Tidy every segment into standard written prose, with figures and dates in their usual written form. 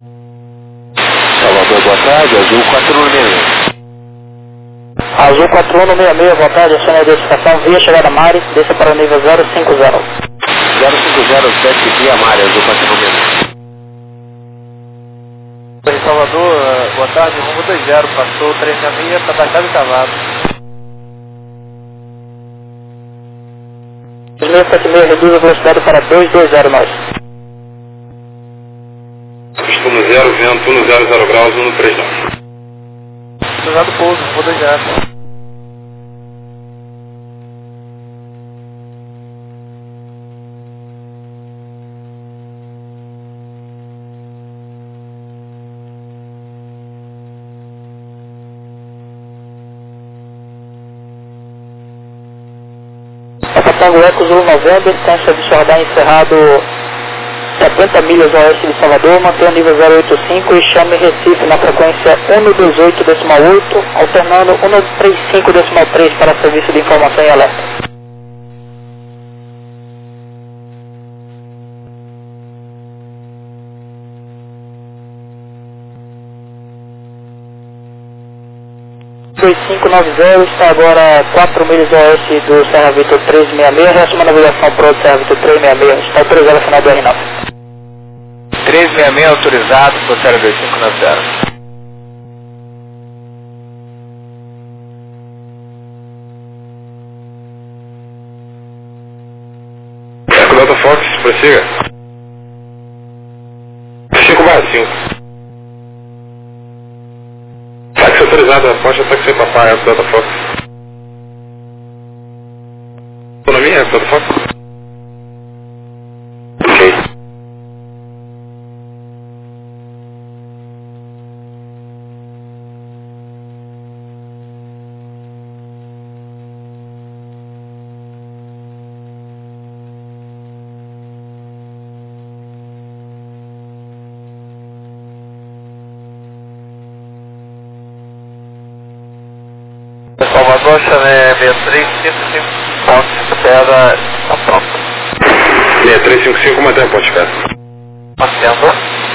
Salvador, boa tarde, Azul 4166. Azul 4166, boa tarde, acione a identificação via chegada Mari, desça para o nível 050. 0507 via Mari, Azul 4166. Em Salvador, boa tarde, rumo 20, passou 366 para Baixada e Cavalo. 2676, reduz a velocidade para 220 nós. Costume 0, vento 100 graus, 139. Cruzado pouso, rumo 20. Pago Eco Zulu November, consta de Jordão encerrado 70 milhas oeste de Salvador, mantenha o nível 085 e chame Recife na frequência 128,8, alternando 135,3 para serviço de informação e alerta. está agora 4 milhas oeste do Serra Vitor 366, resto uma navegação pro Serra Vitor 366, está autorizado a final do R9. 366 autorizado por Serra 2590. Delta Fox, prossiga. 5/5. Táxi autorizado, aposta táxi papai, é o Delta Fox. Autonomia, é o Delta Fox? Ok. Salvador, Chané 6355, ponte espera, está pronto. 6355, mantém a ponte espera. Mantendo.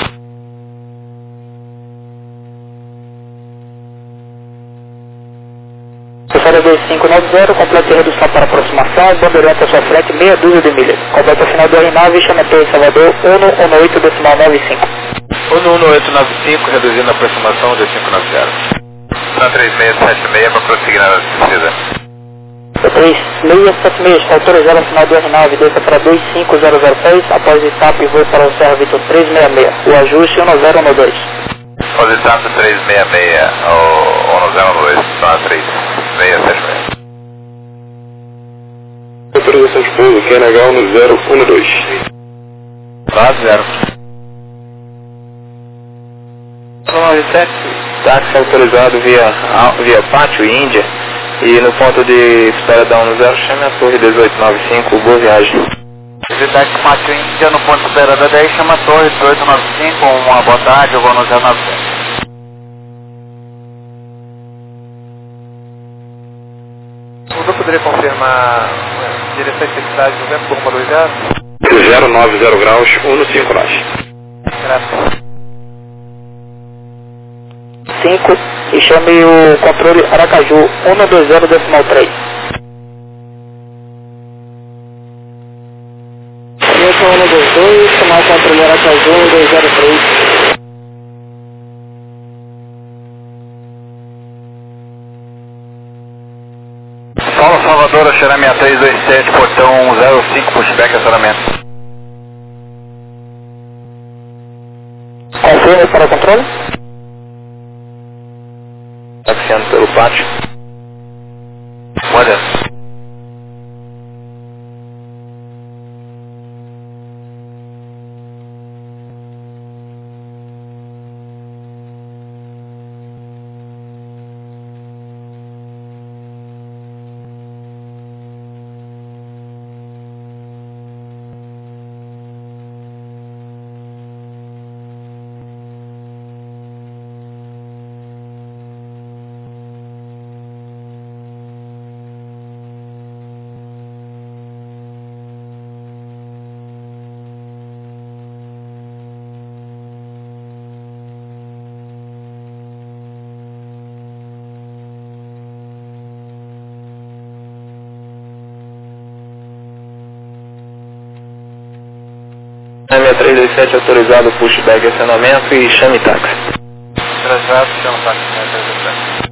Cessada 2590, completa a redução para aproximação, bandeirante à sua frente, meia dúzia de milhas. Completa a final do R9, chama Torre Salvador 118,95. 11895, reduzindo a aproximação de 590. Na 3676 para prosseguir na descida. 3676, está autorizado a final do R9, desça para 25006, após etapa e voo para o Serra Vitor 366, o ajuste 10112. Positado 366, ou 102, na 3676. Autorização de pouso, QNH no 012. Tá, 0. 97, Táxi autorizado via Pátio Índia e no ponto de espera da 10, chame a Torre 1895, boa viagem. Táxi Pátio Índia no ponto de espera da 10, chama a Torre 1895, uma boa tarde, eu vou no 097. Eu poderia confirmar direção e intensidade do vento por rumo 20? 090 graus, 15 nós. Graças. 5 e chame o controle Aracaju 120,3. Isso 122, chamar o controle Aracaju 1203. Paulo Salvador, Xerá 6327, portão 05, pushback, acionamento. Confirme para o controle. Taxiando pelo pátio. Olha. 6327 autorizado pushback acionamento e chame táxi. Transado, chama táxi 6327.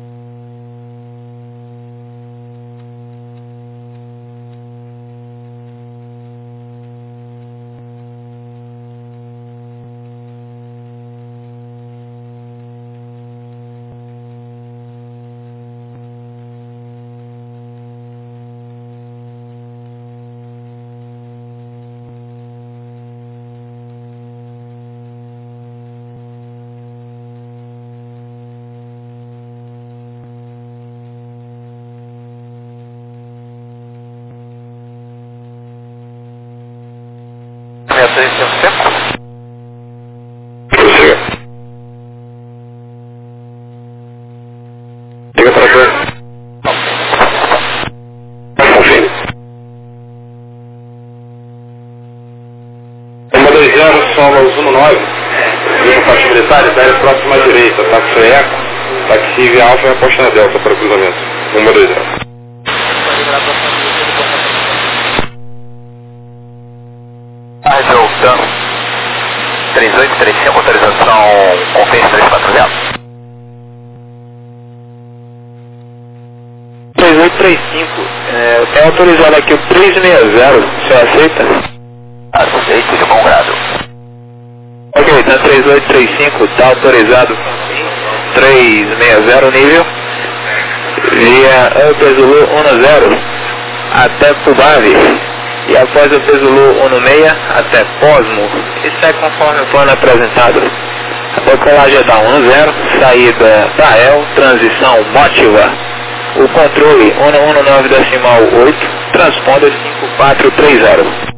Liga para dois. Confirme. 120, solas 19. Linha faixa militar, área próxima à direita. Táxi Eco, táxi Via Alfa e aposta na Delta para cruzamento. 120. Voltando. 3835, autorização Confins 340. 3835, tem autorizado aqui o 360, você aceita? Aceito de bom grado. Ok, então 3835, está autorizado 360 nível, via Upper Zulu 10 até Pubave, e após o Zulu 16 até Posmo. Isso é conforme o plano apresentado. A decolagem é da 10, saída da El, transição Motiva. O controle 119.8, transponder 5430.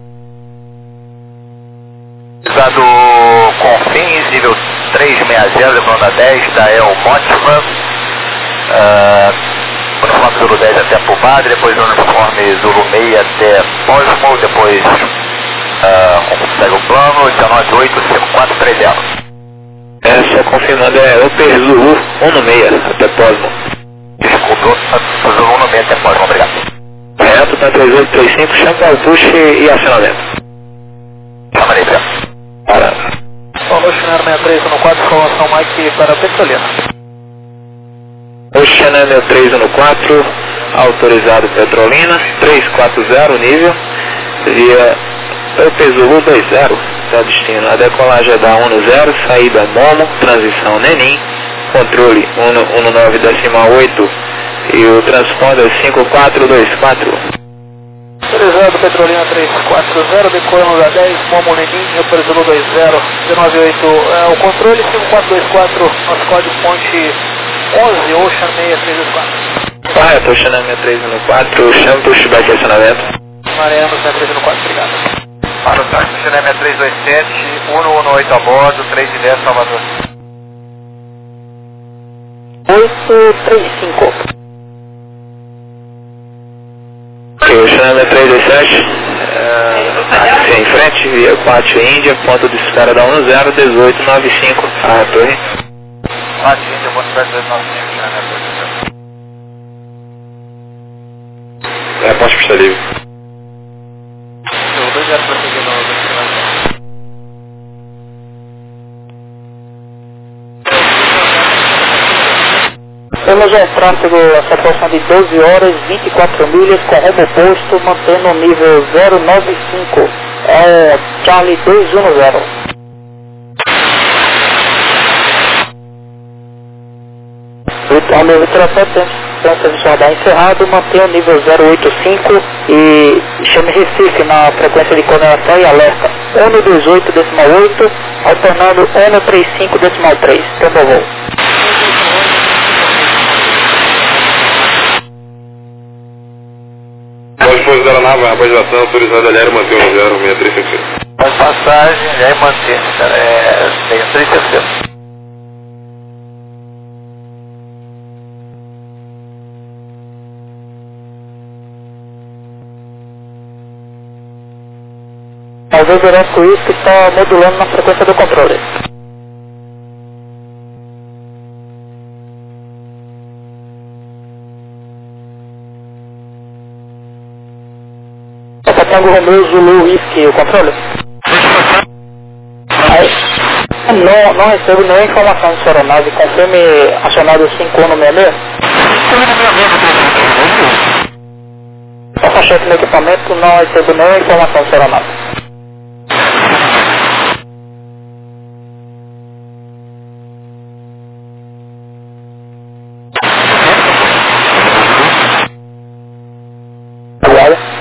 Usado Confins, nível 360, demanda 10, da El Motiva. Uniforme Zulu 10 até Pubade, depois uniforme Zulu 6 até Posmo, depois segue o plano, 1985430. Só confirmando, é Upper Zulu 16 até Posmo. Desculpe, Zulu 16 até Posmo, obrigado. Reto, tá 3835, chama o push e acionamento. Chamarei, obrigado. Para. Oceaner 6314, informação Mike para Petrolina. Oceaner 6314, autorizado Petrolina, 340 nível, via Upper Zulu 20, está destino. A decolagem é da 10, saída Momo, transição Nenim, controle 19.8 e o transponder 5424. Autorizado Petrolina 340, decolamos a 10, Momo Lenin, Upper Zulu 20, 198, o controle 5424, nosso código fonte 11, Ocean 6324. Correto, Oceaner 6314, chama pushback acionamento. Mariano 6314, obrigado. Para o táxi Cinema 327, 118 a bordo, 3 e 10, Salvador. 835. Ok, Oceaner 327, táxi em frente, via Pátio Índia, ponto de espera da 10, 1895, a torre. Pátio Índia, ponto de espera 1895, Cinema 327. É, posto pista livre. O 2 para seguir no Temos um tráfego essa porção de 12 horas, 24 milhas com rumo oposto, mantendo o nível 095. É Charlie 210. O meu transporte serviço radar encerrado, mantém o nível 085 e chame Recife na frequência de coordenação e alerta 128.8, alternando 135.3. Tempo voo. Pode pôr da nave, rapaziada, autorizado aéreo, manter o 06356. Passagem, já é manter, cara, é 6360. Talvez o Eresco isso está modulando na frequência do controle. Tango Romeo Zulu Whisky, o controle? Não recebo nenhuma informação de sua aeronave. Confirme acionado 5166. Faça cheque no equipamento, não recebo nenhuma informação de sua aeronave. Obrigado.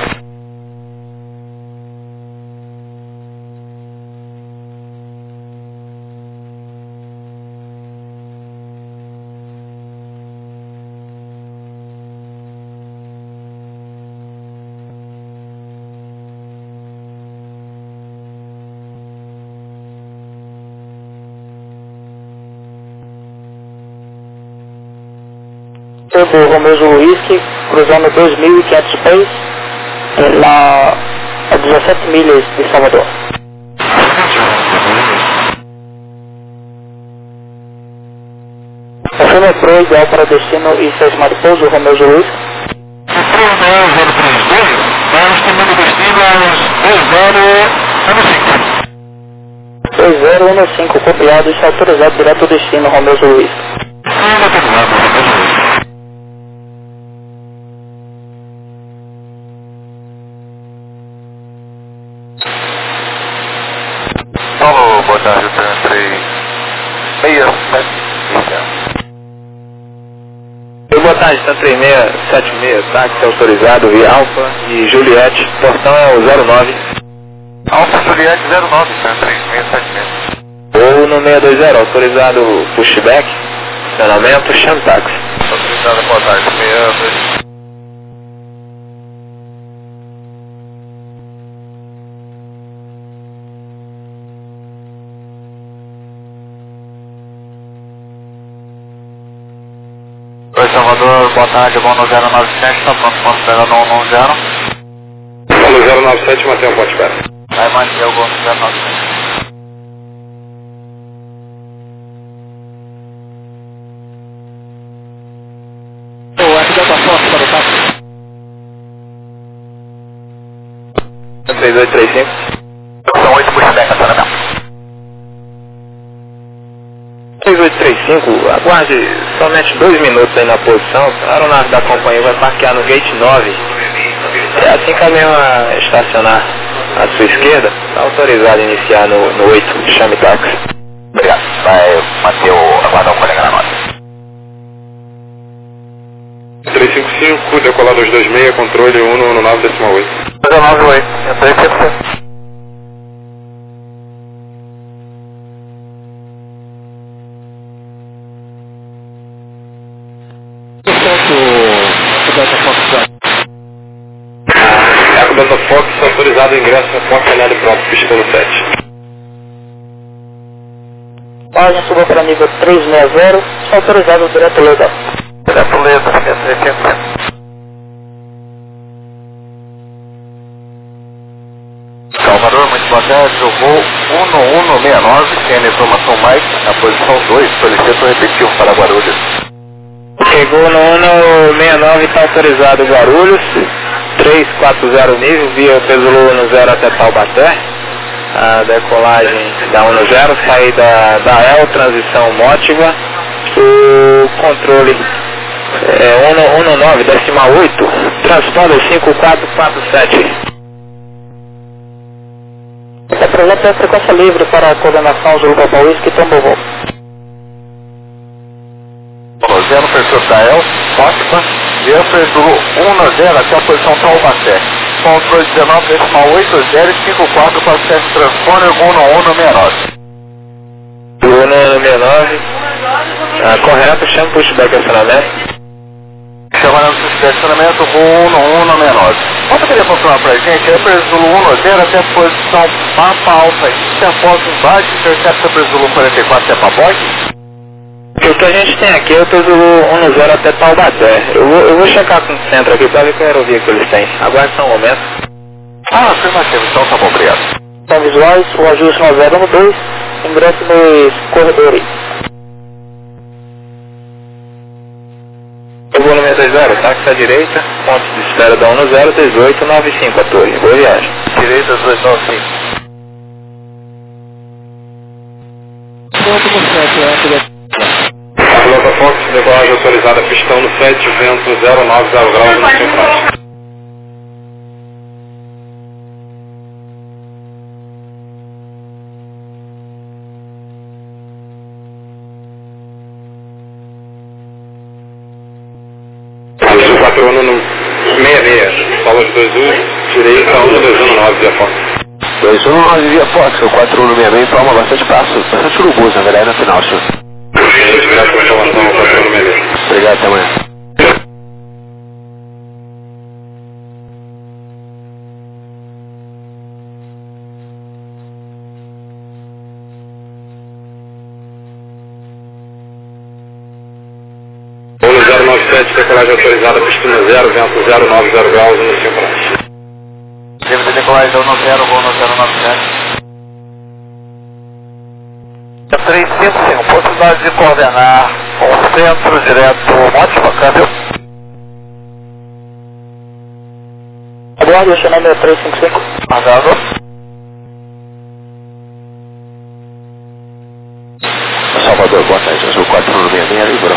Turbo Romeo Zulu Whisky, cruzando 2.500 pés, a 17 milhas de Salvador. Confirma o Pro ideal para destino e seu estimado pouso, Romeo Zulu Whisky. O 2015, copiado e autorizado direto ao destino, Romeo Zulu Whisky. Alô, boa tarde, eu entrei 67. Boa tarde, está 3676, táxi autorizado via Alfa e Juliette, portão é o 09. Alfa Juliette 09, tá 3676. Ou no 620, autorizado pushback, estacionamento, chame táxi. Autorizado, boa tarde, 620. Oi, Salvador, boa tarde, vou no 097, tá pronto, vamos pegar no 10. Falou 097, mantém o ponto de espera. Vai manter o voo no 097. O F-Delta Fox para o táxi. 3835. São 8 pushback, acionamento. 3835, aguarde somente 2 minutos aí na posição, a aeronave da companhia vai parquear no gate 9. Assim que a mesma estacionar à sua esquerda, está autorizado a iniciar no 8, chame táxi. Obrigado, vai manter aguardar o colega na nota. 355, decolar 226, controle 119,8. 198, entrei 100%. Eco Delta Fox, autorizado o ingresso no ponto Canelli próprio, pista no 7. Página subiu para nível 360, autorizado direto legal. Direto letra, 100%. Salvador, muito boa tarde, eu vou 1169, tem informação Mike, na posição 2, solicito repetivo para Guarulhos. Chegou no 169, está autorizado Guarulhos, 340 nível, via Pesolô no 0 até Taubaté. A decolagem da 10, saída da El, transição Mótiva, o controle 119, decimal 8, transponder 5447. Esse projeto é frequência livre para a coordenação Zulu Papa Whisky Tombo Voo. Zero perfil da El, Fátima, Jeffrey Zulu 110 até a posição Taubaté. Controle 19, decimal 8054 para o centro transponder 169. 169, correto, chama pushback acionamento. Chamando o estacionamento com 169. Você poderia confirmar pra gente? É Zulu 10 até a posição Papa Alfa e após embaixo, intercepta Zulu 44 até Pabogue? O que a gente tem aqui é o Zulu 10 até Taubaté. Eu vou checar com o centro aqui para ver qual aerovia que eles têm. Aguarde só um momento. Afirmativo, então tá bom, obrigado. Então visuais, o ajuste no 012, ingresso nos corredores. Eu vou no 620, táxi à direita, ponto de espera da 10, 1895 a torre. Boa viagem. Direita 1895. último 7, Delta Fox, decolagem autorizada, pistão no 7, vento 090 graus no central. Isso 4 ano no 66, solo de 2 usos, direita 1219 via Fox. 219 via Fox, o 4166 toma bastante passo, bastante urubus na verdade no final, senhor. Obrigado pela informação, 4166. Obrigado, até amanhã. Bolo 097, decolagem autorizada, piscina 0, vento 090 graus no central. Deve ter decolagem 0, voo no 097. 355, possibilidade de coordenar com centro direto, ótima, câmbio. Aguarde, chamei 6355. Mandado. Salvador, boa tarde, azul 4166, livrou.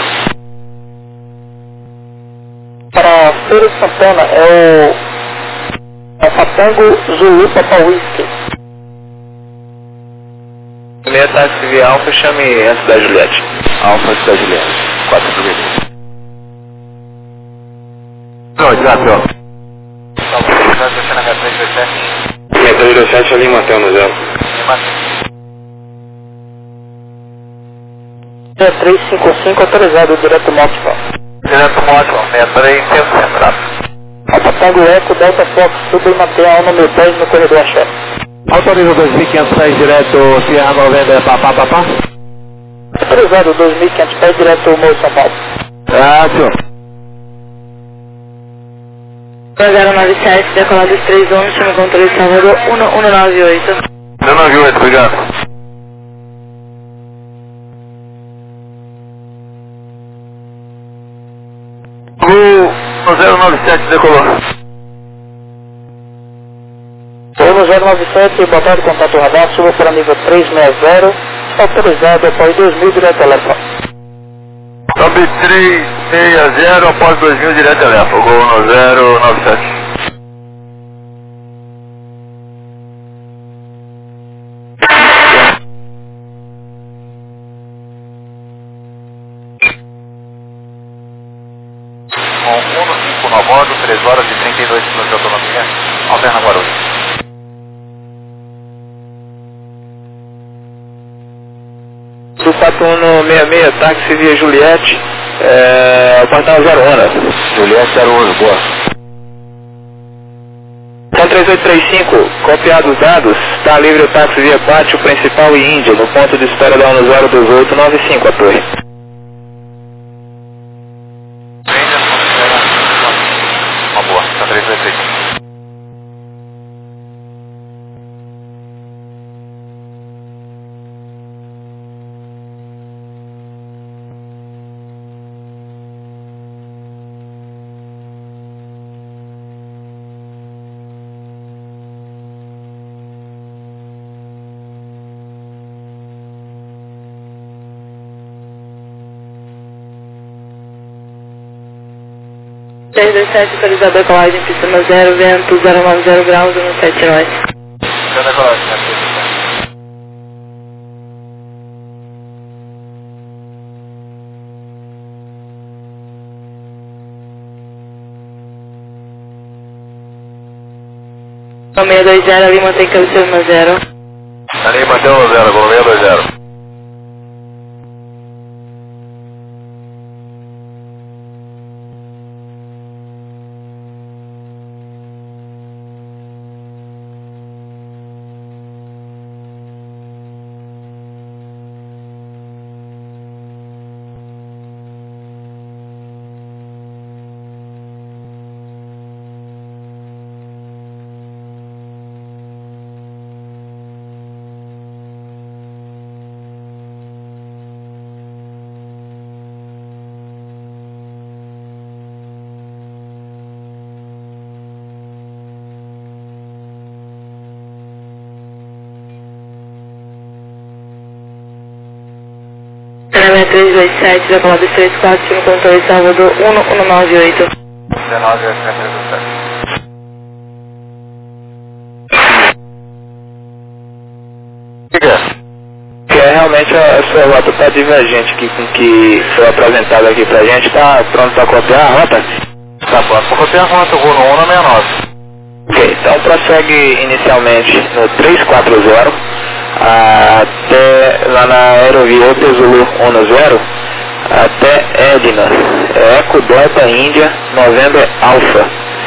Para Feira de Santana é o Fatango Zulu Papa Whisky. Primeiro táxi via Alfa, chame antes da Juliette. Alfa antes da Juliette, 496. Não, desafio. Salvador, vai deixar na minha 327. Minha 327 ali, Mateu, 0. 6355 autorizado, direto Motiva. Direto móvel, 63, centrado. Fatango Eco Delta Fox, suba e mantém a número 10 no corredor chefe. Autoriza 2500 pés direto, Sierra 90, papá. Autorizado 2500 pés direto Morro São Paulo. Ah, senhor. 097, decolado 31, chama controle Salvador 1198. 198, obrigado. O 097 decolou. Polo 097, boa tarde, contato radar, suba para nível 360, autorizado após 2000 direto telefone. Sobe 360 após 2000 direto telefone, gol no 097. Com 159 bordo, 3 horas e 32 minutos de autonomia, Alberna Guarulhos. Do 4166, táxi via Juliette, o portal 0 Honda. Juliette 01, boa. Com 3835, copiado os dados, está livre o táxi via Pátio Principal e Índia, no ponto de espera da 01895, a torre. Uma boa, tá 385. Autorizado decolagem, pista 0, vento 090 graus, 179. Já decolagem, né? No 620, ali mantém cabeceira no 0. Ali mantém no 0, gol 620. 327, decolado 234, time controle Salvador 1198. 19,737. Que realmente a sua rota está divergente aqui com o que foi apresentado aqui pra gente. Está pronto para copiar a rota? Está pronto para copiar a rota, vou no 169. Ok, então prossegue inicialmente no 340 até lá na aerovia ET Zulu 10 até Edna, Eco Delta Índia, November Alpha.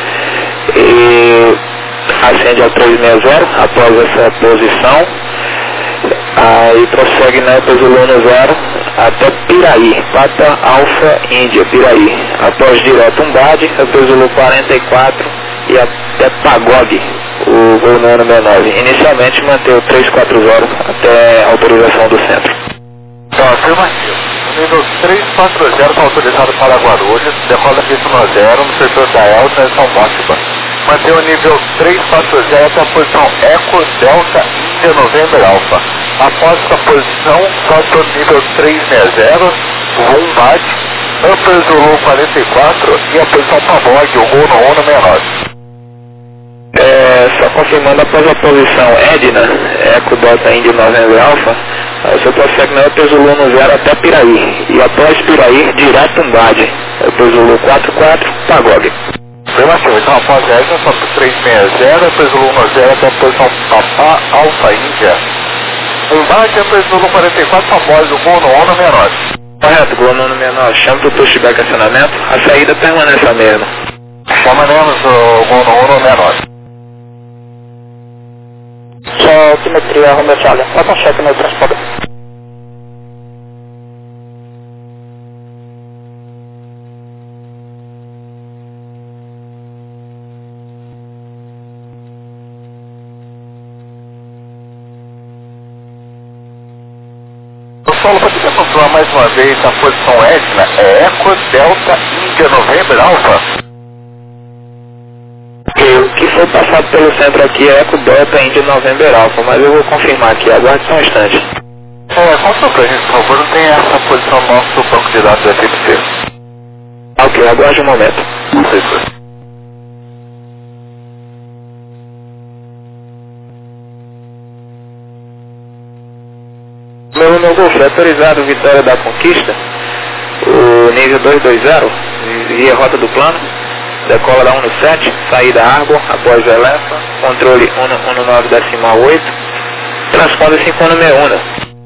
E ascende ao 360 após essa posição. Aí prossegue na ET Zulu 10 até Piraí, Papa Alpha Índia, Piraí. Após direto Umbade, ET Zulu 44 e até Pagog, o voo 969. Inicialmente manter o 340 até a autorização do centro. Então, afirmativo. O nível 340 está autorizado para Guarulhos, decola pista no 0 no setor da Elsa em São Mótiba. Manter o nível 340 até a posição Eco Delta Índia November Alpha. Após essa posição, sobe o nível 360, voo Umbade, Upper Zulu 44 e a posição Pagog, o voo no 169. Só confirmando, após a posição Edna, Eco Delta Índia November Alpha, você prossegue na ET Zulu 10 até Piraí. E após Piraí, direto Umbade, ET Zulu 44, Pagog. Afirmativo, então após essa, sobe para 360, ET Zulu 10 até a posição Papa Alpha Índia. Umbade, ET Zulu 44, Pagog, o voo no 169. Correto, voo no 969, chama para o pushback acionamento, a saída permanece a mesma. Chamaremos o voo no 169. Só altimetria, Romeo Charlie. Bota um cheque no transporte. O solo pode confirmar mais uma vez a posição Edna, é Eco Delta Índia November Alpha. O que foi passado pelo centro aqui é Eco Delta Índia November Alpha, mas eu vou confirmar aqui, aguarde só um instante. Conta pra gente, por favor, não tem essa posição no nosso banco de dados da FPC. Ok, aguarde um momento. Meu nome é Golf, autorizado Vitória da Conquista, o nível 220, via rota do plano, decola da 17, saída Arbor, após Elefa, controle 119,8, transponder 561.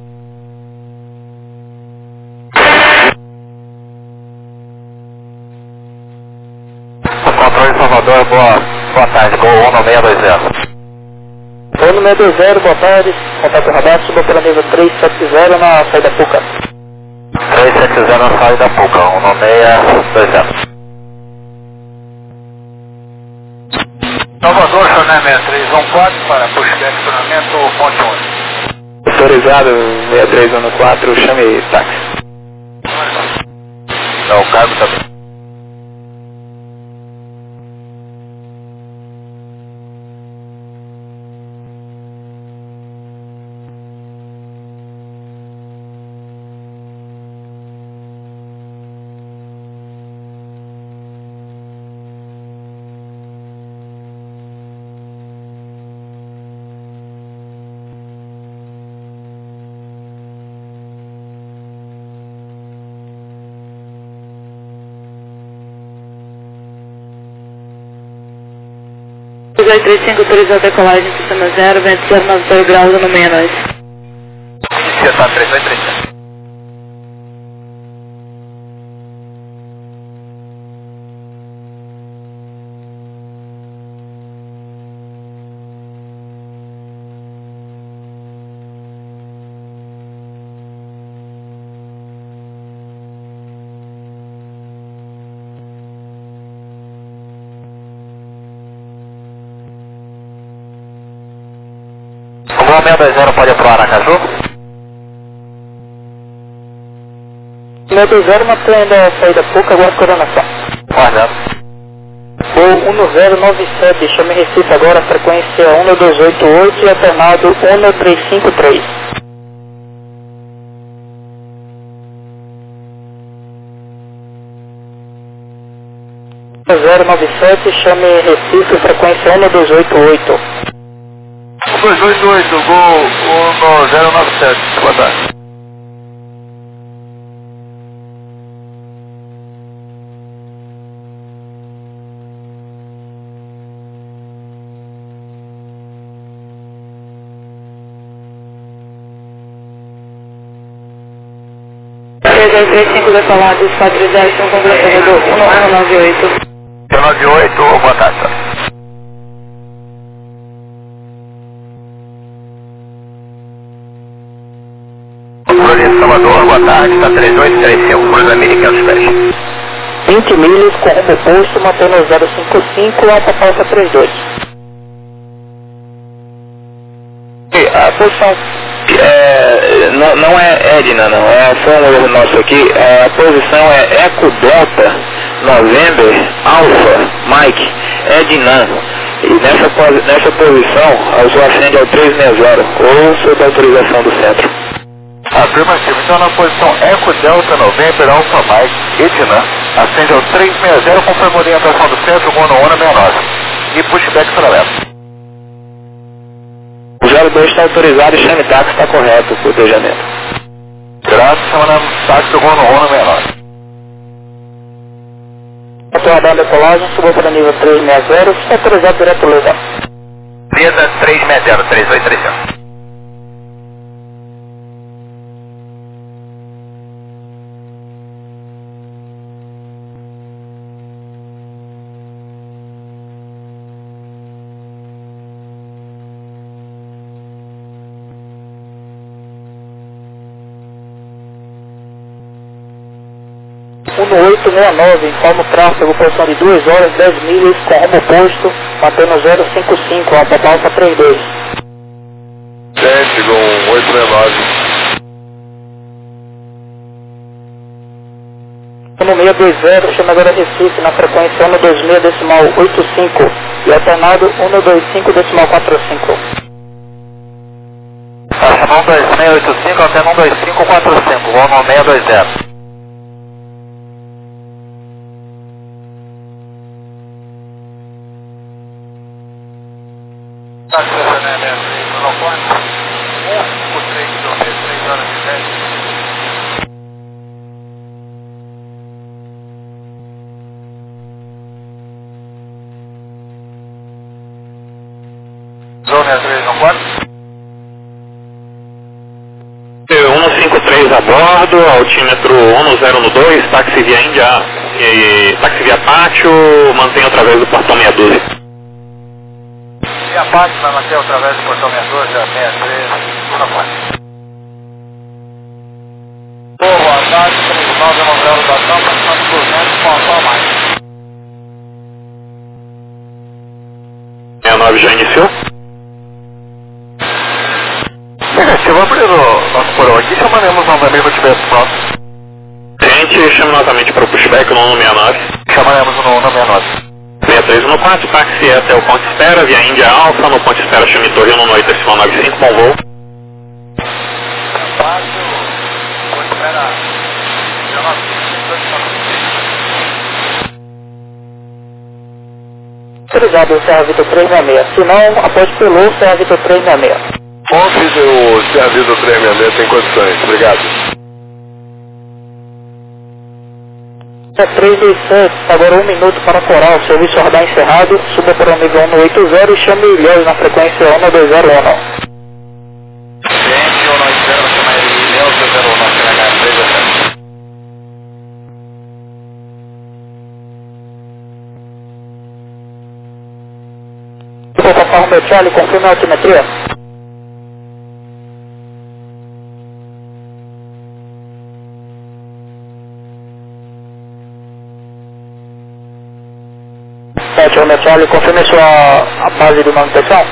Controle Salvador, boa tarde, Gol 19620. Voo no 620, boa tarde. Contato radar, suba pela nível 370 na saída Puca. 370 na saída Puca, 19620. Salvador, Jornal 6314 para pushback acionamento ponte 1. Autorizado 6314, chame táxi. Não, o cargo também. Pois 35 autorizado a decolagem, sistema 0, vento 090 graus no 69. Você está 330. O voo 620 pode aprovar na Caju? 620 mantendo a saída Puca, agora coordenação. Olha. Voo 1097, chame Recife agora, frequência 1288 e alternado 1353. 097, chame Recife, frequência 1288. 288, Gol 1097, boa tarde. Decolados, 410, com completando do 1198. 198, boa tarde. Floresta Salvador, boa tarde, está 3835, Cruz América, os pés. 20 milhas com rumo oposto, mantendo 055, Alfa Alfa 32. A posição não é Edna, não, foi um erro nosso aqui. A posição é Eco Delta November Alpha Mike Edna. E nessa posição o senhor acende ao 360 ou sob a autorização do centro. Afirmativo, então na posição Eco Delta November Alpha Mike Edna, acende ao 360, conforme a orientação do centro, Gol 1169. E pushback paralelo. O 02 está autorizado e chame táxi está correto, cotejamento. Graças, chamamos táxi do Gol 1169. Aguardando a decolagem, subiu para nível 360, está autorizado direto legal. Presa 360, 3835. No 869, informa o tráfego, posição de 2 horas, 10 milhas, com rumo oposto, mantendo 055, Alfa Alfa 32. Gente, Gol 869. No 620, chama agora Recife, na frequência 126,85 e alternado 125,45. Chamam 2685 até 12545, Gol 620. Zona 314. 153 a bordo, altímetro 1012, táxi via Índia e táxi via Pátio, mantém através do portão 612. E a parte vai manter através do portão 612, 63, na parte. Boa tarde, 3990 da Tampa, estamos 200 com a sua mais. 69 já iniciou? Negativo, abrir o nosso porão aqui, chamaremos novamente o tivesse pronto. Gente, chame novamente para o pushback no 169. Chamaremos no 169. 6314, táxi até o ponto espera, via Índia Alfa, no ponto espera chame Torre 19895, bom voo. Ponto espera, Autorizado o Serra Vitor 366, se não, após pelo Serra Vitor 366. Ponte do Serviço 366 tem condições, obrigado. 327, agora 1 minuto para coral, serviço rodar encerrado, suba para o nível 180 e chame Ilhéus na frequência 1201. Gente, 190, chama Ilhéus 201, CH 317. Conforme meu Charlie, confirma a altimetria. Romeo Charlie, confirme a base de manutenção.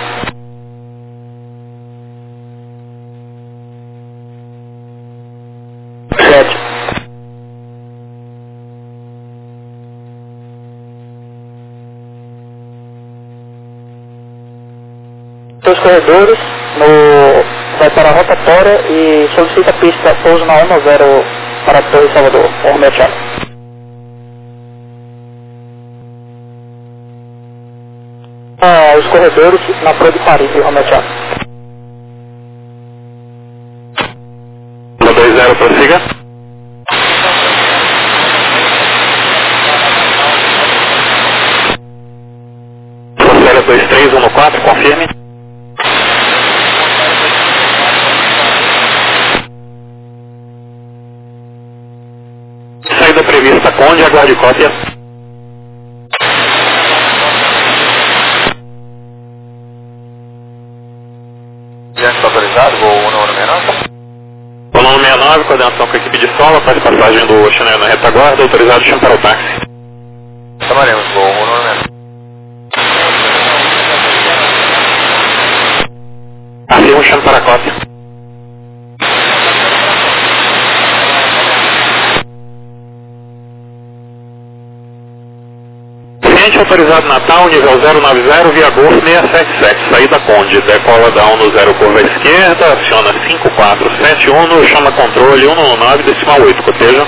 Sete. Dois corredores, vai para a rotatória e solicita pista pouso na 10 para a Torre Salvador, Romeo Charlie. os corredores na Pro de Paris, Romeo Charlie. 120, prossiga. Procélia 2314, confirme. Saída prevista, Conde, aguarde cópia. Está autorizado, voo 169. 169, coordenação com a equipe de sola, faz passagem do Chanel na retaguarda, autorizado, chama para o táxi. Chamaremos, voo 169. Afirmo, chama para a cópia. Cliente autorizado Natal, nível 090, via Golf 677, saída Conde, decola down no 0 curva esquerda, aciona 5471, chama controle 119, decimal 8, coteja.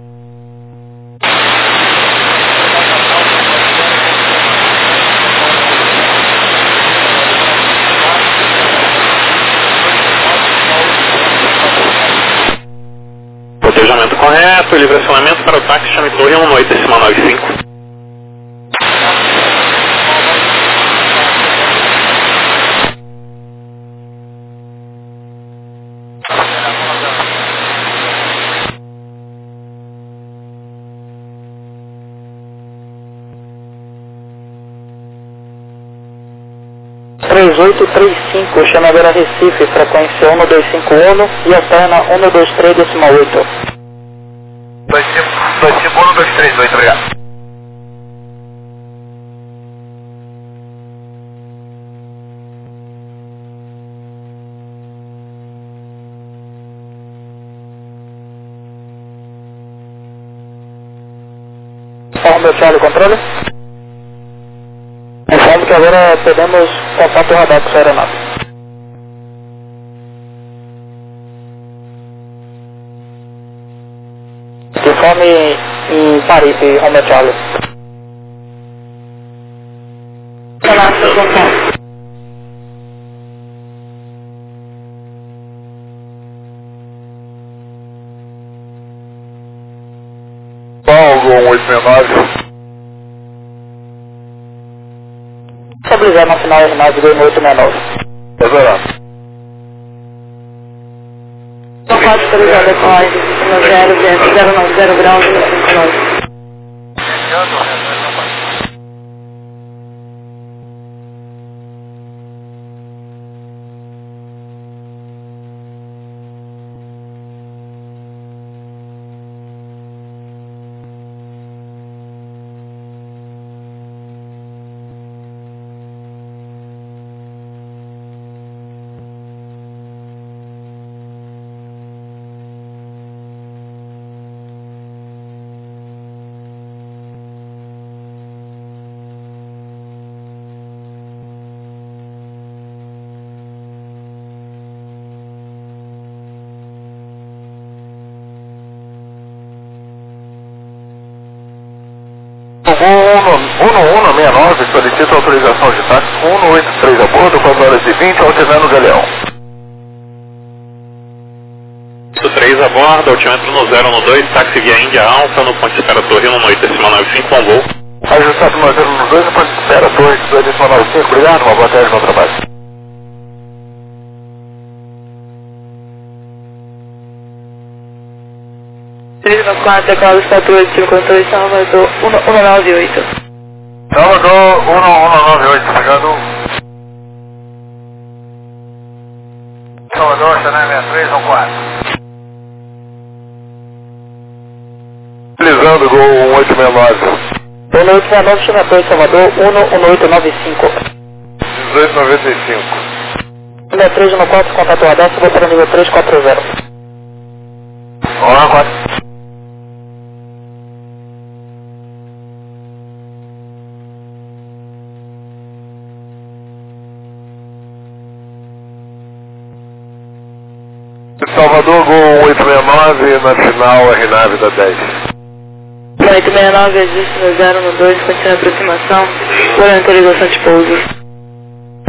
Cotejamento correto, livre acionamento para o táxi, chame torre 18, decimal 95. ...3835, Chanel Recife, frequência 1251 e alterna 123, decimal 8. 25123, obrigado. Romeo Charlie, controle. Informe que agora podemos contato radar com a aeronave. Informe em Paris, Romeo Charlie. Olá, seu contato. Paulo 189. Estabilizar na final R9 2869. Exato. Contato autorizado com a 090 graus 159. O 1169 solicita autorização de táxi 183 a bordo, 4 horas e 20, alternando o Galeão. 3 a bordo, altímetro no 012, táxi via Índia Alfa, no ponto de espera Torre 18, decimal 95, com voo. Ajustado no 012, no ponto de espera Torre 18, decimal 95, obrigado, uma boa tarde, bom trabalho. Turismo 4, decola 4852, Salvador 198. Salvador 1198, obrigado. Salvador, Chanel 6314. Utilizando o Gol 1869. 1869, chama Torre Salvador 11895. 1895. 6314, contato radar, subiu para o nível 340. Olá, 4. Salvador, Gol 869, na final, R9 da 10. 869, existe no 012, continua a aproximação, por autorização de pouso.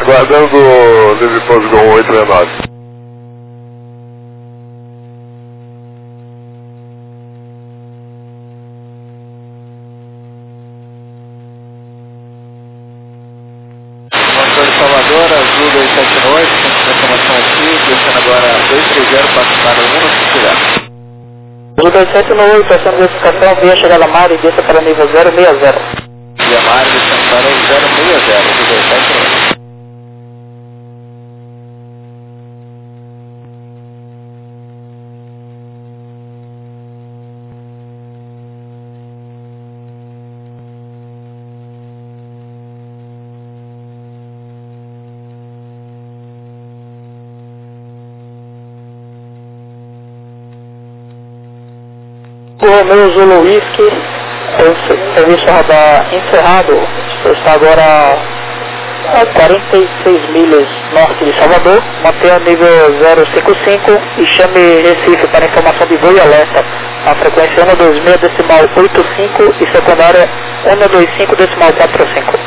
Aguardando o livre pouso Gol 869. Salvador, Azul 278, com informação aqui, descendo agora 230 para o 1 Azul 278, essa notificação via chegada Mari, desça para nível 060. Via Mari, descendo para o 060, Azul 278. O meu Zulu Whisky, serviço radar encerrado, está agora a 46 milhas norte de Salvador, mantenha nível 055 e chame Recife para informação de voo e alerta, na frequência 126.85 e secundária 125.45.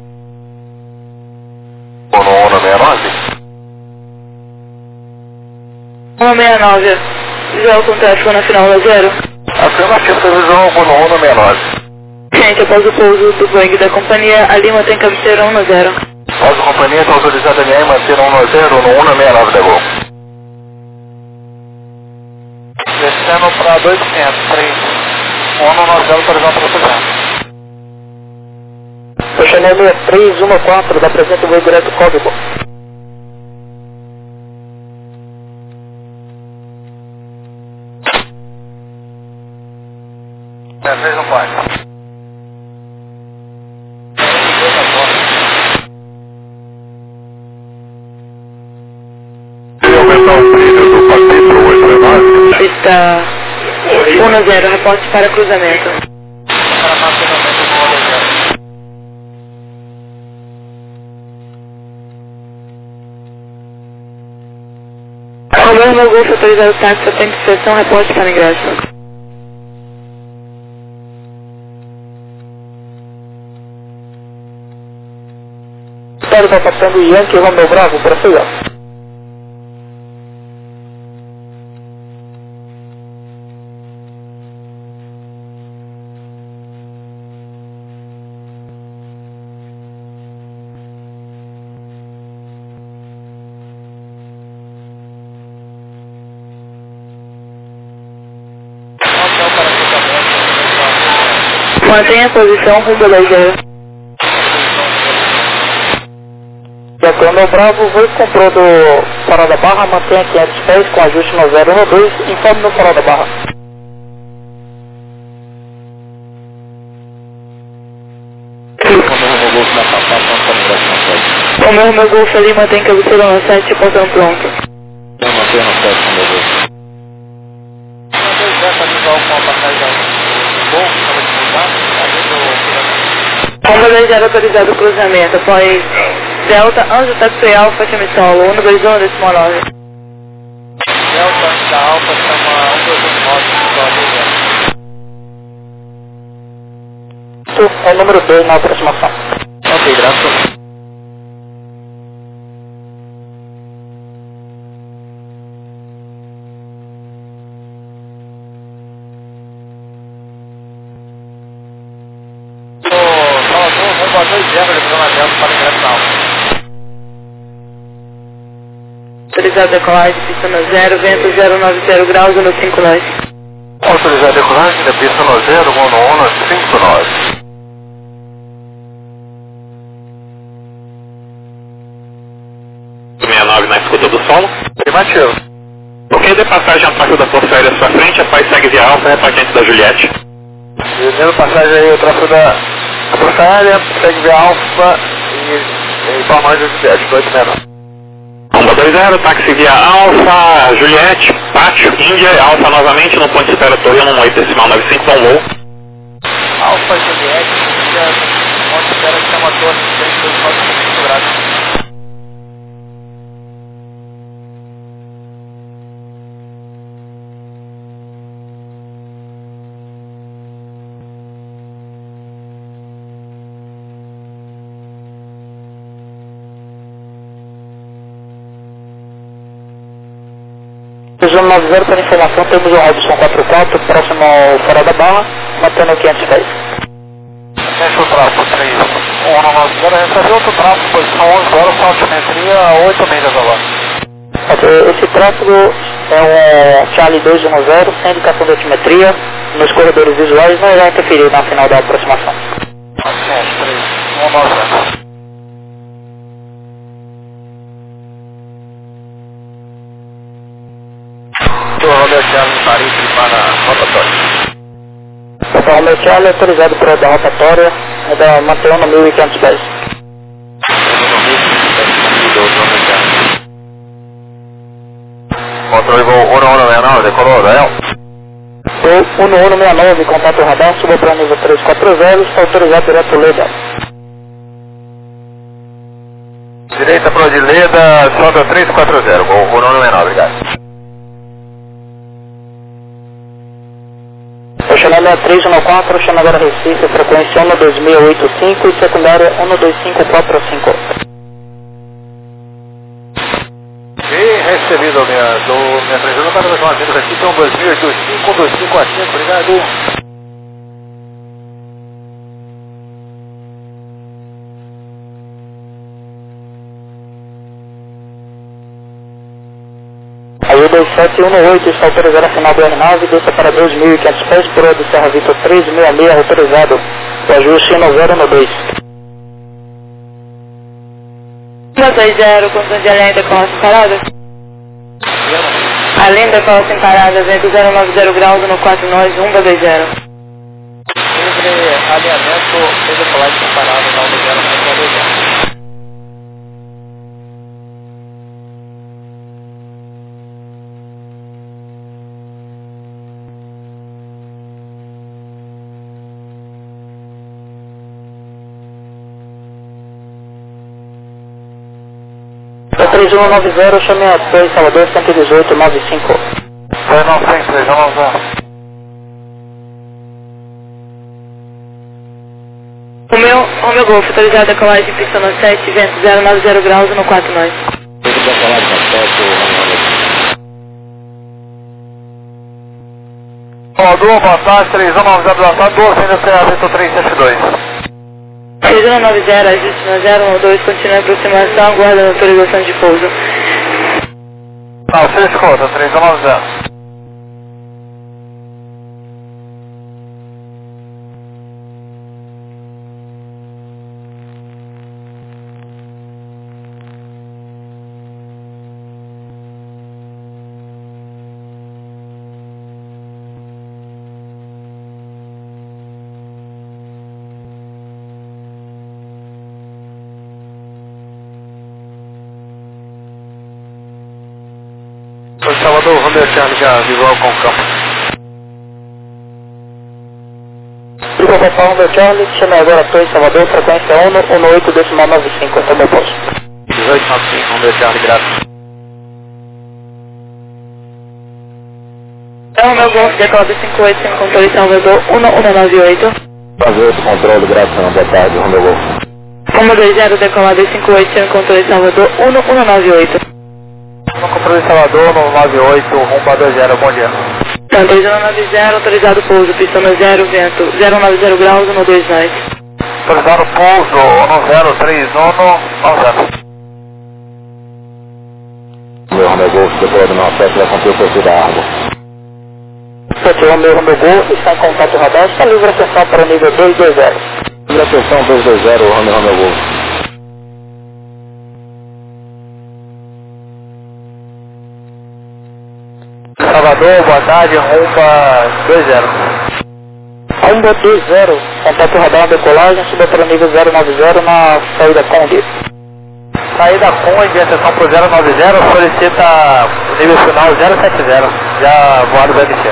169, visual com tráfego na final da 0. Afirmativo, previsão 169. Gente, após o pouso do Boeing da companhia, a Lima tem cabeceira 10. Após a companhia está autorizada a linhar e manter 110 no 169 da Gol. Descendo para 200, 3. 190 autorizado para 300. Eu chamei 6314 da presente voo direto código. Fez no quarto. Está 10, reporte para cruzamento. Romeu meu Golfo, autorizado o táxi, atende inspeção, reporte para ingresso. Está passando Yankee Romeu Bravo, prossiga. Mantenha a posição rumo a 10. Romeu Bravo, voo comprou do Farol da Barra, mantenha 500 pés com ajuste no 012, informe no Farol da Barra. Romeu meu Golfo ali, mantém cabeceira no 7, portão pronto. Eu mantenho no 7 com o meu Gol. Romeu 10 autorizado o cruzamento, após Delta, Anjo Taxi Alfa, time solo, 121 decimal 9. Delta, Anjo Alfa, chama 129, É o número 2 na aproximação. Ok, graças. Salvador, Romeu 2 Zona Delta para ingresso na Alfa. Autorizado a decolagem, pista no 0, vento 090 graus, no 5 nós. Autorizado a decolagem da pista no 0, voo no 159. 69 na escuta do solo. Afirmativo. Ok, de passagem a partir da Força Aérea à sua frente, a paz segue via Alfa, repartiente da Juliette. Dando passagem aí, o tráfego da Força Aérea, segue via Alfa e informa de Juliette, 269. Romba 20, táxi via Alfa, Juliette, Pátio, Índia, Alfa novamente, no ponto de espera Torre 18.95, bom voo. Alfa, Juliette, ponto de espera que chama Torre 18.95 graus. 3190 para informação, temos o Robson 44 próximo ao Fora da Barra, mantendo 500 pés. Fecha o tráfego 3190, recebeu outro tráfego, posição 11 horas, altimetria 8 milhas agora. Esse tráfego é um Charlie 210, sem indicação de altimetria, nos corredores visuais não irá interferir na final da aproximação. Ok, 3190. Romeo Charlie Paris para rotatória. Então, Romeo Charlie autorizado para a rotatória, ainda mantendo 1.500 pés. Controle voo 1169, decolou, Daniel. Voo 1169, contato radar, suba para nível 340, está autorizado direto Leda. Direita para de Leda, sobe 340, voo 1169, obrigado. Chanel 6314, chama agora Recife, frequência 12685 e secundária 12545. E recebido minha 31, para mais uma vez aqui, são 2825, 12545, obrigado. Aí o 2718 está autorizado a final do R9, desça para 2.500 pés por hora de Serra Vitor 366, autorizado. O ajuste no 012. 120, condição de além da costa paradas. Além da costa em paradas, vento 090 graus no 49, 120. Livre alinhamento, fez a colagem separada, não do 090. O 3190, chame a 2, Salvador 11895. 293, O meu Golf, autorizado a colagem pista no 7, vento 090 graus no 49. Salvador, boa tarde, 3190 do Assado, 12 ainda Serra Vitor 372. 3190, ajuste no 012, continua a aproximação, guarda a autorização de pouso. Não, você escuta, 3190. Salvador, Romeo Charlie, já visual com o campo. Liga para Romeo Charlie, chame agora a 2, Salvador, frequência 118.95, até meu posto. 1895, Romeo Charlie, graças. Então, o meu Golf decola 58, sem controle Salvador 1198. Fazer esse controle, graças, boa tarde, Romeo Golf. 120, decola 58, sem controle Salvador 1198. No controle Salvador, no 98, rumo a 20, bom dia. Então, 3190, autorizado pouso, pista no 0, vento 090 graus, 129. Autorizado pouso, no 031, 90. Meu Romeo Golf, depois do nosso acesso, vai cumprir o perfil da árvore. 71, meu Golf, está em contato radar, está livre a sessão para o nível 220. Livre a sessão 220, Romeo Golf. Salvador, boa tarde, rumba 20. Rumba 20, contato radar, decolagem, suba para o nível 090 na saída Conde. Saída Conde, a sessão para o 090, solicita o nível final 070, já voado vai descer.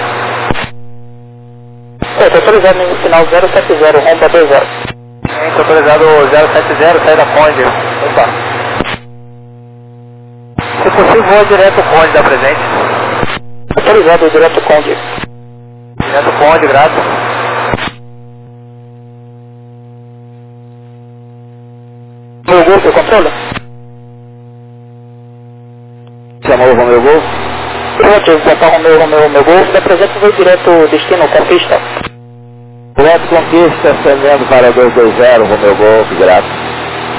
Está autorizado nível final 070, rumba 20. Está autorizado 070, saída Conde. Opa. Se possível, voa direto Conde da presente. Autorizado direto Conde. Direto Conde, graças. Meu Golf, controla? Chamou o Romeo Golf? Positivo, Papa Romeo Golf, apresenta o voo direto destino Conquista. Direto Conquista, ascendendo para 220, Romeo Golf, direto.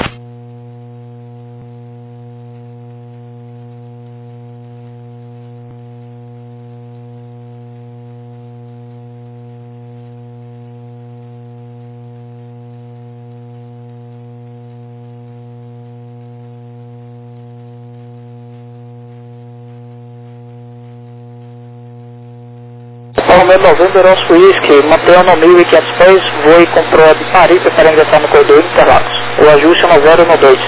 Romeo November, Oscar Whisky, mantenha no 1.500 pés, voe com proa de Paris para ingressar no corredor de Interlagos. O ajuste é no 0 no 2.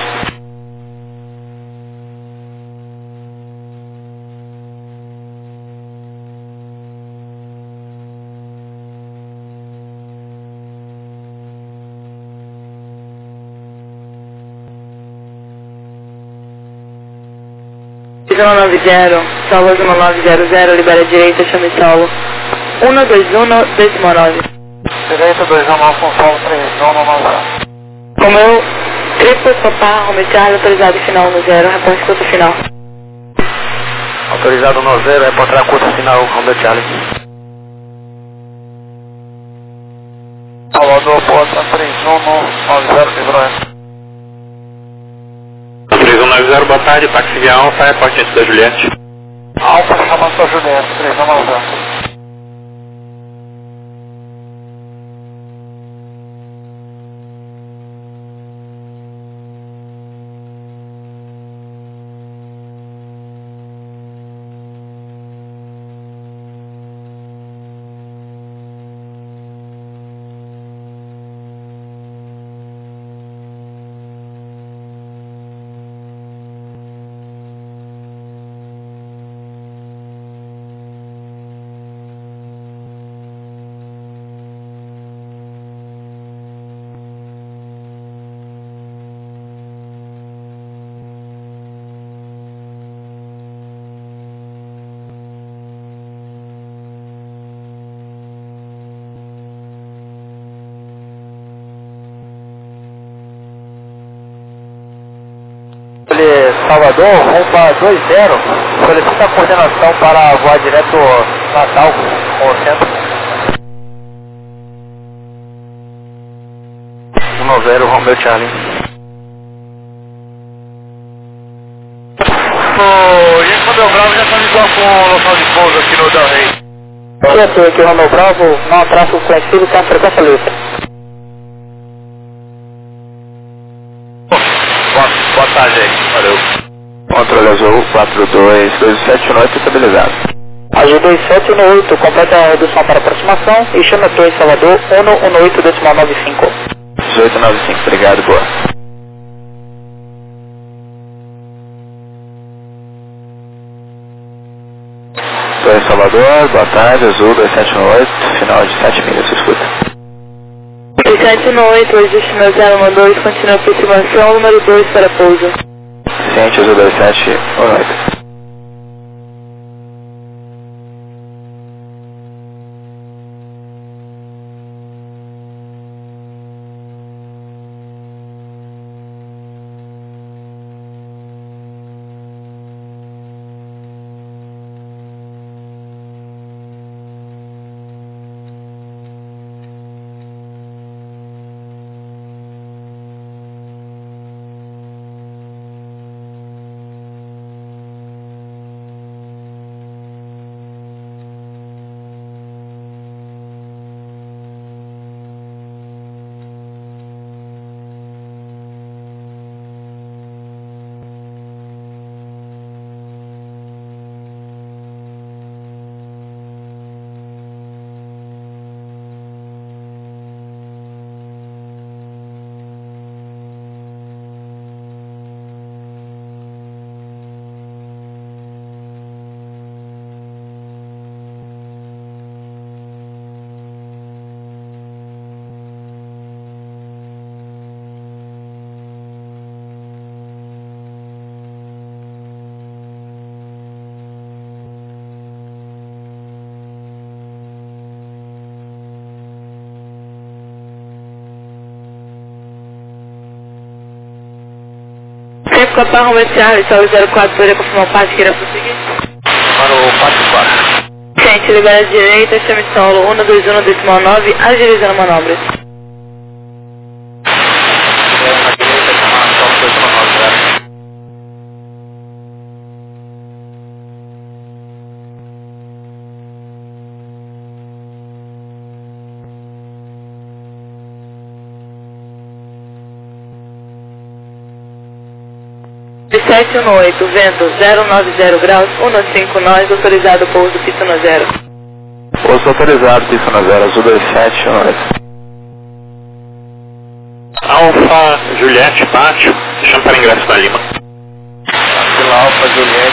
Zona 90, Salva Zona 900, libera direita, chame solo. 121, décimo 9. Direita 219 com solo 319. Romeu, triplo Papá, Romeu Charlie, autorizado final no 0, reporte curto final. Autorizado no 0, reportar curto final, Romeu Charlie. Salvador, porta 3190, Ibrahim. 3190, boa tarde, táxi via Alfa, reporte da Juliette. Alfa chamando para Juliette, 3190. Salvador, rumo para 20, solicita a coordenação para voar direto Natal, com o centro. 190, Romeo Charlie. E esse Romeo Bravo já está ligado com o local de pouso aqui no Del Rey. Certo, aqui o Romeo Bravo, não tráfego conhecido, está frequência livre. Boa tarde aí, valeu. Controle Azul 42278 estabilizado. Azul 2718, completa a redução para aproximação e chama Torre Salvador 118 decimal 95. 1895, obrigado, boa. Torre Salvador, boa tarde, Azul 2718, final de 7 milhas, escuta. 718, ajuste meu 012, continua aproximação, número 2 para pouso. Ciente, Azul 2718. Sempre Papá Romeo Charlie, Saulo 04, poderia confirmar o passe que irá prosseguir? Para o 44. Gente, libera a direita, chame solo 121.9, agilizando manobras. Na direita, chamar solo 219. De 718, vento 090 graus, 159, autorizado pouso pista no 0. Pouso autorizado, pista no 0, azul 2718. Alfa, Juliette, pátio, chama para ingresso da Lima. Vila Alfa, Juliette,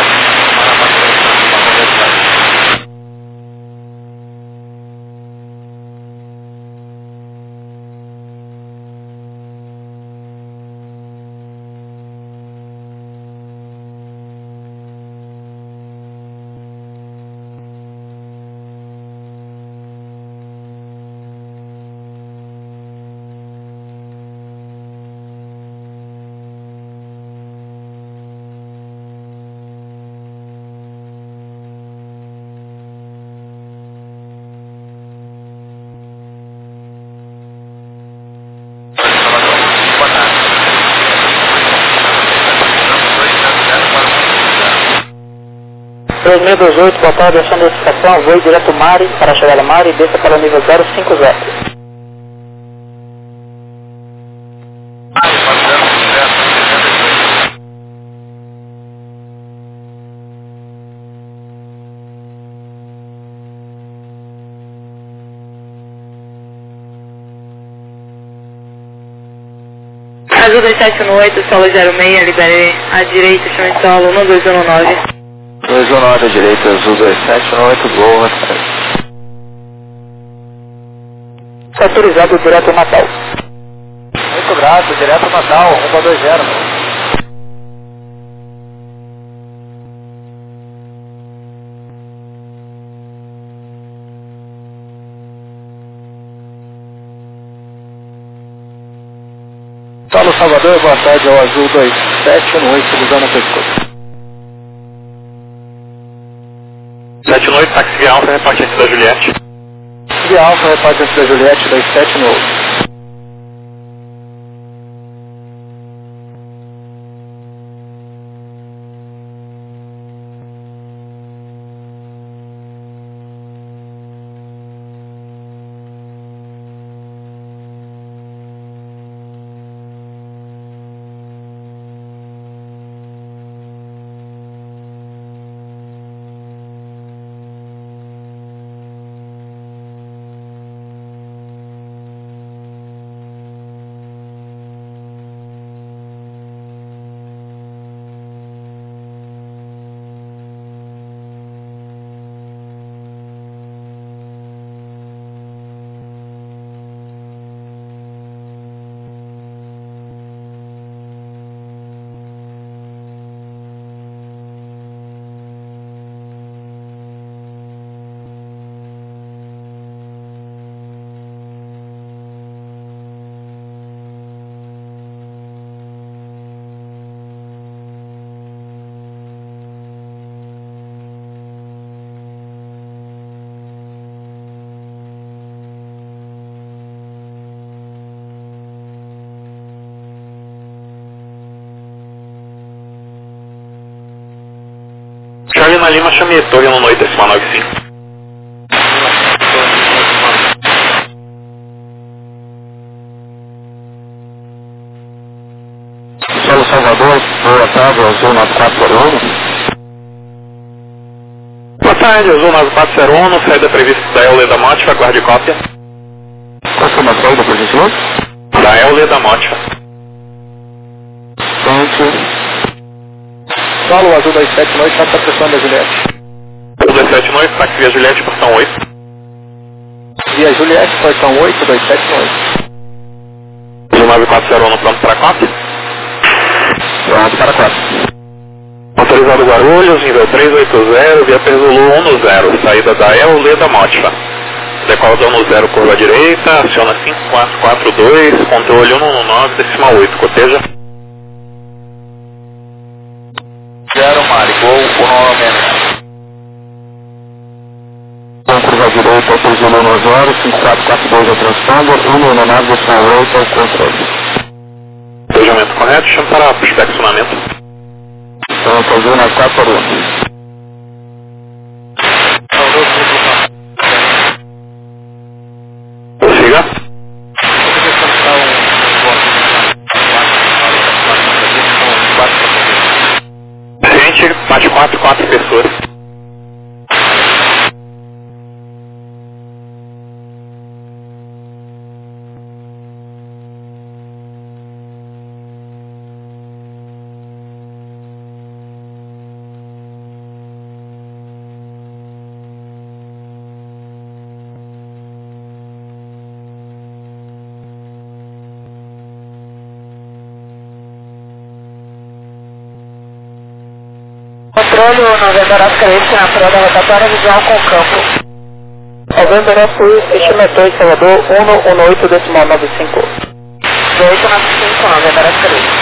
Transmissão 28, boa tarde, achando a notificação, voe direto Mari, para chegar a Mari e desça para o nível 050. Azul 2718, solo 06, liberei à direita, chame solo 12119. 219 à direita, azul 2718, Gol, Está autorizado direto Natal. Muito grato, direto Natal, 120. Paulo Salvador, boa tarde, ao azul 2718, Luzana Pescoço. 718, táxi Via Alfa, repartente da Juliette. Via Alfa, repartente da Juliette, 2718. Charlie na Lima, chame torre no noite, decimal 95. Solo Salvador, boa tarde, azul 9401. Boa tarde, azul 9401, saída prevista da Eule da Motiva, aguarde cópia. Qual foi a saída, por gentileza? Da Eule da Motiva. Solo azul 279, está pressão da Juliette. Azul 279, táxi Via Juliette, portão 8. Via Juliette, portão 8, 279. Azul 9401, pronto para cópia. Pronto para 4. Autorizado Guarulhos, nível 380, via Perzulu 10, saída da Eule da Motiva. Decola do 10, curva direita, aciona 5442, controle 119, decimal 8, coteja. 0 Mari, Gol 196. direita, Presulo 10, 5442 ao transponder, 199 decimal 8 ao controle. Despejamento correto, chama para inspecionamento. Então, Presulo 94 por 1. Prossiga. Gente, bate 4 pessoas. Controle o November Oscar Whisky na prova rotatória visual com campo. November Oscar Whisky, Chimetor em Salvador, 118 decimal 95. 1895, November Oscar Whisky.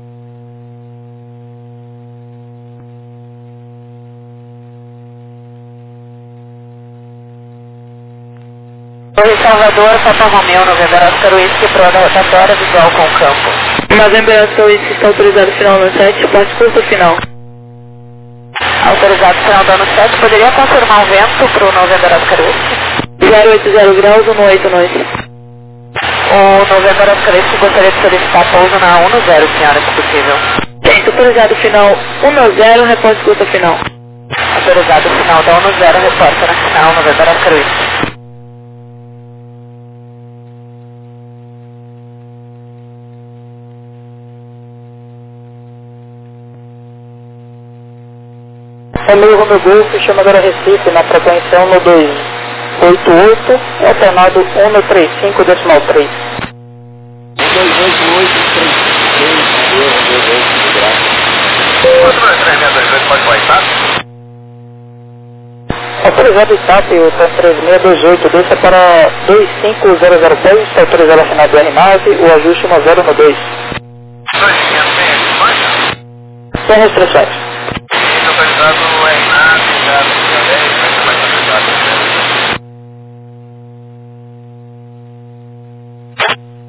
Torre Salvador, Papa Romeo, November Oscar Whisky, prova rotatória visual com campo. November Oscar Whisky está autorizado final no 7, parte curta final. Autorizado final dano 7, poderia confirmar o vento para o November Oscar Whisky? 080 graus, 189. O November Oscar Whisky gostaria de solicitar pouso na 10, senhora, se possível. Tem, autorizado final 10, repórter curta final. Autorizado final da 10, repórter na final, November Oscar Whisky. Romeo Golf, chamadora Recife, na frequência 1288, alternado 135 decimal 3. 228, pode baixar? Autorizado TAP, o TAP 3628, desça para 25002, autorizado a final do R9, o ajuste 10 no 2. 2500, Sem restrições. autorizado R9, já 10, vai ser mais autorizado.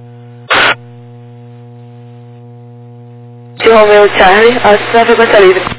Romeo Charlie, assistência frequência livre.